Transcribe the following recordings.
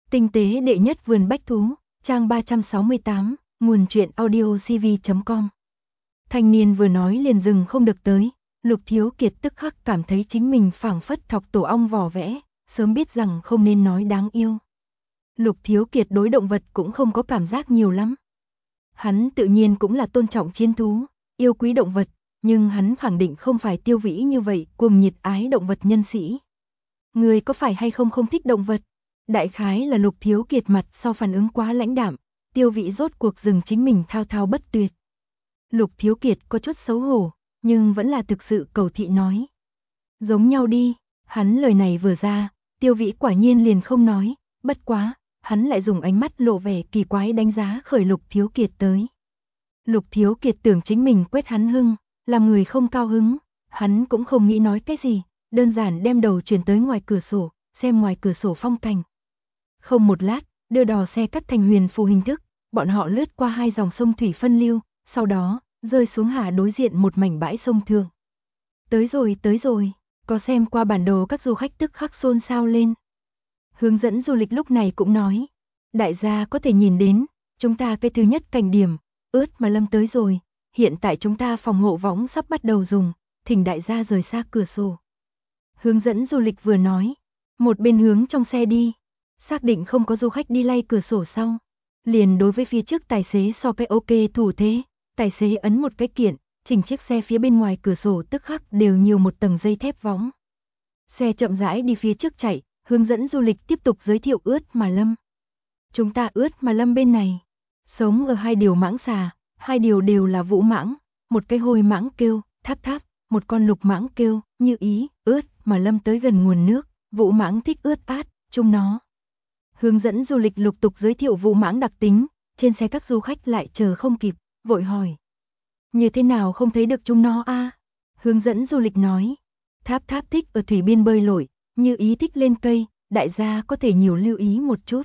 Tinh tế đệ nhất vườn bách thú, trang 368, nguồn truyện audiocv.com. Thanh niên vừa nói liền dừng không được tới, Lục Thiếu Kiệt tức khắc cảm thấy chính mình phảng phất thọc tổ ong vò vẽ, sớm biết rằng không nên nói đáng yêu. Lục Thiếu Kiệt đối động vật cũng không có cảm giác nhiều lắm. Hắn tự nhiên cũng là tôn trọng chiến thú, yêu quý động vật, nhưng hắn khẳng định không phải Tiêu Vĩ như vậy, cùng nhiệt ái động vật nhân sĩ. Người có phải hay không không thích động vật? Đại khái là Lục Thiếu Kiệt mặt sau phản ứng quá lãnh đạm, Tiêu Vĩ rốt cuộc dừng chính mình thao thao bất tuyệt. Lục Thiếu Kiệt có chút xấu hổ, nhưng vẫn là thực sự cầu thị nói. Giống nhau đi, hắn lời này vừa ra, Tiêu Vĩ quả nhiên liền không nói, bất quá, hắn lại dùng ánh mắt lộ vẻ kỳ quái đánh giá khởi Lục Thiếu Kiệt tới. Lục Thiếu Kiệt tưởng chính mình quét hắn hưng, làm người không cao hứng, hắn cũng không nghĩ nói cái gì, đơn giản đem đầu chuyển tới ngoài cửa sổ, xem ngoài cửa sổ phong cảnh. Không một lát, đưa đò xe cắt thành huyền phù hình thức, bọn họ lướt qua hai dòng sông thủy phân lưu, sau đó, rơi xuống hà đối diện một mảnh bãi sông thượng. Tới rồi, có xem qua bản đồ các du khách tức khắc xôn xao lên. Hướng dẫn du lịch lúc này cũng nói, đại gia có thể nhìn đến, chúng ta cái thứ nhất cảnh điểm, ướt mà lâm tới rồi, hiện tại chúng ta phòng hộ võng sắp bắt đầu dùng, thỉnh đại gia rời xa cửa sổ. Hướng dẫn du lịch vừa nói, một bên hướng trong xe đi, xác định không có du khách đi lay cửa sổ sau, liền đối với phía trước tài xế so cái ok thủ thế, tài xế ấn một cái kiện, chỉnh chiếc xe phía bên ngoài cửa sổ tức khắc đều nhiều một tầng dây thép võng. Xe chậm rãi đi phía trước chạy, hướng dẫn du lịch tiếp tục giới thiệu ướt mà lâm. Chúng ta ướt mà lâm bên này, sống ở hai điều mãng xà, hai điều đều là vũ mãng, một cái hôi mãng kêu, tháp tháp, một con lục mãng kêu, như ý, ướt mà lâm tới gần nguồn nước, vũ mãng thích ướt át, chung nó. Hướng dẫn du lịch lục tục giới thiệu vũ mãng đặc tính, trên xe các du khách lại chờ không kịp, vội hỏi. Như thế nào không thấy được chúng nó a? Hướng dẫn du lịch nói, tháp tháp thích ở thủy biên bơi lội, như ý thích lên cây, đại gia có thể nhiều lưu ý một chút.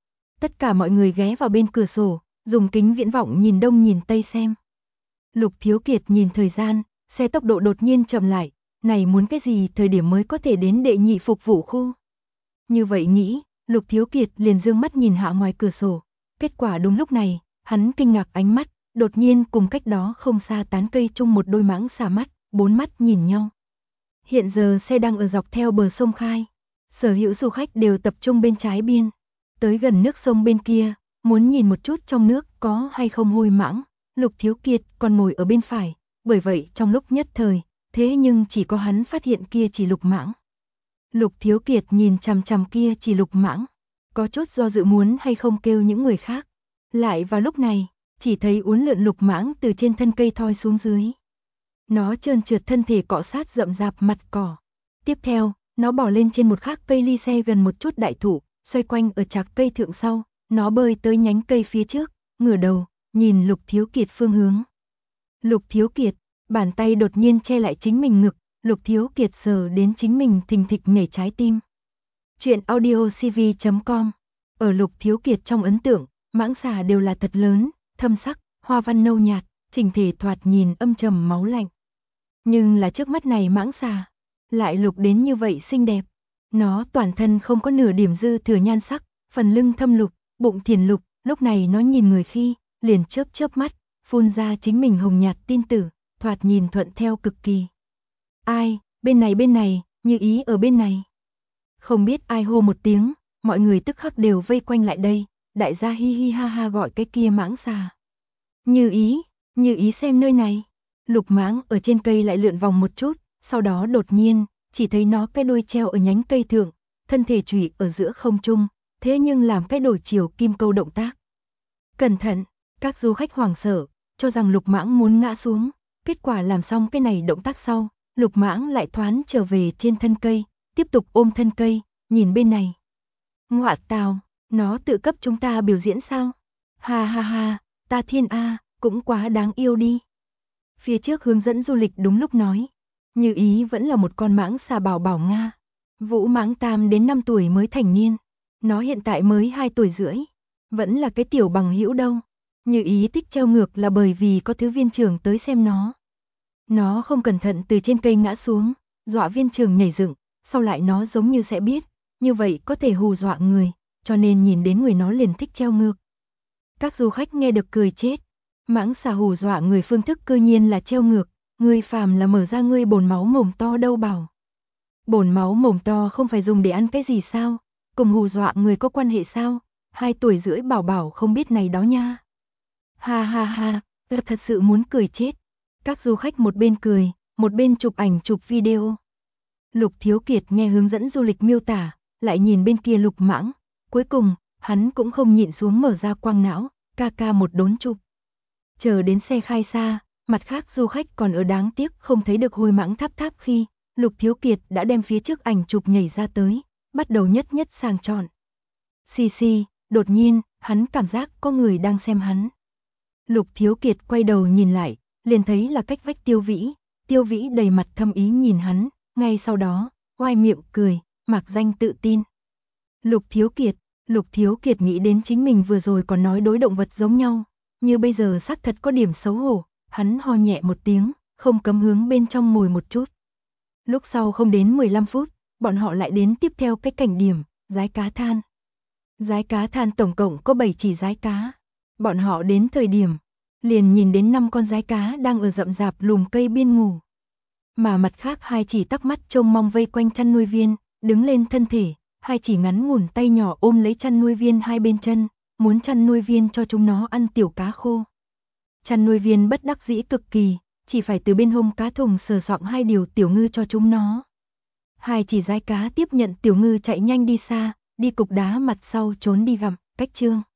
Tất cả mọi người ghé vào bên cửa sổ, dùng kính viễn vọng nhìn đông nhìn tây xem. Lục Thiếu Kiệt nhìn thời gian, xe tốc độ đột nhiên chậm lại, này muốn cái gì thời điểm mới có thể đến đệ nhị phục vụ khu. Như vậy nghĩ, Lục Thiếu Kiệt liền dương mắt nhìn hạ ngoài cửa sổ, kết quả đúng lúc này, hắn kinh ngạc ánh mắt, đột nhiên cùng cách đó không xa tán cây chung một đôi mãng xà mắt, bốn mắt nhìn nhau. Hiện giờ xe đang ở dọc theo bờ sông Khai, sở hữu du khách đều tập trung bên trái biên, tới gần nước sông bên kia, muốn nhìn một chút trong nước có hay không hôi mãng, Lục Thiếu Kiệt còn ngồi ở bên phải, bởi vậy trong lúc nhất thời, thế nhưng chỉ có hắn phát hiện kia chỉ lục mãng. Lục Thiếu Kiệt nhìn chằm chằm kia chỉ lục mãng, có chút do dự muốn hay không kêu những người khác. Lại vào lúc này, chỉ thấy uốn lượn lục mãng từ trên thân cây thoi xuống dưới. Nó trơn trượt thân thể cọ sát rậm rạp mặt cỏ. Tiếp theo, nó bò lên trên một khác cây ly xe gần một chút đại thụ, xoay quanh ở chạc cây thượng sau, nó bơi tới nhánh cây phía trước, ngửa đầu, nhìn Lục Thiếu Kiệt phương hướng. Lục Thiếu Kiệt, bàn tay đột nhiên che lại chính mình ngực, Lục Thiếu Kiệt sờ đến chính mình thình thịch nhảy trái tim. Chuyện audiocv.com. Ở Lục Thiếu Kiệt trong ấn tượng, mãng xà đều là thật lớn, thâm sắc, hoa văn nâu nhạt, chỉnh thể thoạt nhìn âm trầm máu lạnh. Nhưng là trước mắt này mãng xà, lại lục đến như vậy xinh đẹp. Nó toàn thân không có nửa điểm dư thừa nhan sắc, phần lưng thâm lục, bụng thiền lục, lúc này nó nhìn người khi, liền chớp chớp mắt, phun ra chính mình hồng nhạt tin tử, thoạt nhìn thuận theo cực kỳ. Ai, bên này, như ý ở bên này. Không biết ai hô một tiếng, mọi người tức khắc đều vây quanh lại đây, đại gia hi hi ha ha gọi cái kia mãng xà. Như ý xem nơi này. Lục mãng ở trên cây lại lượn vòng một chút, sau đó đột nhiên, chỉ thấy nó cái đuôi treo ở nhánh cây thượng, thân thể chủy ở giữa không trung, thế nhưng làm cái đổi chiều kim câu động tác. Cẩn thận, các du khách hoảng sợ, cho rằng lục mãng muốn ngã xuống, kết quả làm xong cái này động tác sau, lục mãng lại thoán trở về trên thân cây, tiếp tục ôm thân cây, nhìn bên này. Ngọa tào, nó tự cấp chúng ta biểu diễn sao? Ha ha ha, ta thiên a, cũng quá đáng yêu đi. Phía trước hướng dẫn du lịch đúng lúc nói, như ý vẫn là một con mãng xà bảo bảo Nga. Vũ mãng tam đến 5 tuổi mới thành niên, nó hiện tại mới 2 tuổi rưỡi, vẫn là cái tiểu bằng hữu đâu. Như ý thích treo ngược là bởi vì có thứ viên trưởng tới xem nó. Nó không cẩn thận từ trên cây ngã xuống, dọa viên trưởng nhảy dựng, sau lại nó giống như sẽ biết, như vậy có thể hù dọa người, cho nên nhìn đến người nó liền thích treo ngược. Các du khách nghe được cười chết. Mãng xà hù dọa người phương thức cư nhiên là treo ngược, ngươi phàm là mở ra ngươi bồn máu mồm to đâu bảo. Bồn máu mồm to không phải dùng để ăn cái gì sao, cùng hù dọa người có quan hệ sao, 2 tuổi rưỡi bảo bảo không biết này đó nha. Ha ha ha, thật sự muốn cười chết. Các du khách một bên cười, một bên chụp ảnh chụp video. Lục Thiếu Kiệt nghe hướng dẫn du lịch miêu tả, lại nhìn bên kia Lục Mãng, cuối cùng, hắn cũng không nhịn xuống mở ra quang não, ca ca một đốn chụp. Chờ đến xe khai xa, mặt khác du khách còn ở đáng tiếc không thấy được Hồi Mãng tháp tháp khi, Lục Thiếu Kiệt đã đem phía trước ảnh chụp nhảy ra tới, bắt đầu nhất nhất sàng chọn. Xì xì, đột nhiên, hắn cảm giác có người đang xem hắn. Lục Thiếu Kiệt quay đầu nhìn lại, liền thấy là cách vách Tiêu Vĩ đầy mặt thâm ý nhìn hắn, ngay sau đó, oai miệng cười, mạc danh tự tin. Lục Thiếu Kiệt nghĩ đến chính mình vừa rồi còn nói đối động vật giống nhau, như bây giờ xác thật có điểm xấu hổ, hắn ho nhẹ một tiếng, không cấm hướng bên trong ngồi một chút. Lúc sau không đến 15 phút, bọn họ lại đến tiếp theo cái cảnh điểm, giái cá than. Giái cá than tổng cộng có 7 chỉ giái cá. Bọn họ đến thời điểm, liền nhìn đến 5 con giái cá đang ở rậm rạp lùm cây biên ngủ. Mà mặt khác 2 chỉ tắc mắt trông mong vây quanh chăn nuôi viên, đứng lên thân thể, 2 chỉ ngắn ngủn tay nhỏ ôm lấy chăn nuôi viên hai bên chân, muốn chăn nuôi viên cho chúng nó ăn tiểu cá khô. Chăn nuôi viên bất đắc dĩ cực kỳ, chỉ phải từ bên hông cá thùng sờ soạng 2 điều tiểu ngư cho chúng nó. 2 chỉ giái cá tiếp nhận tiểu ngư chạy nhanh đi xa, đi cục đá mặt sau trốn đi gặm, cách chương.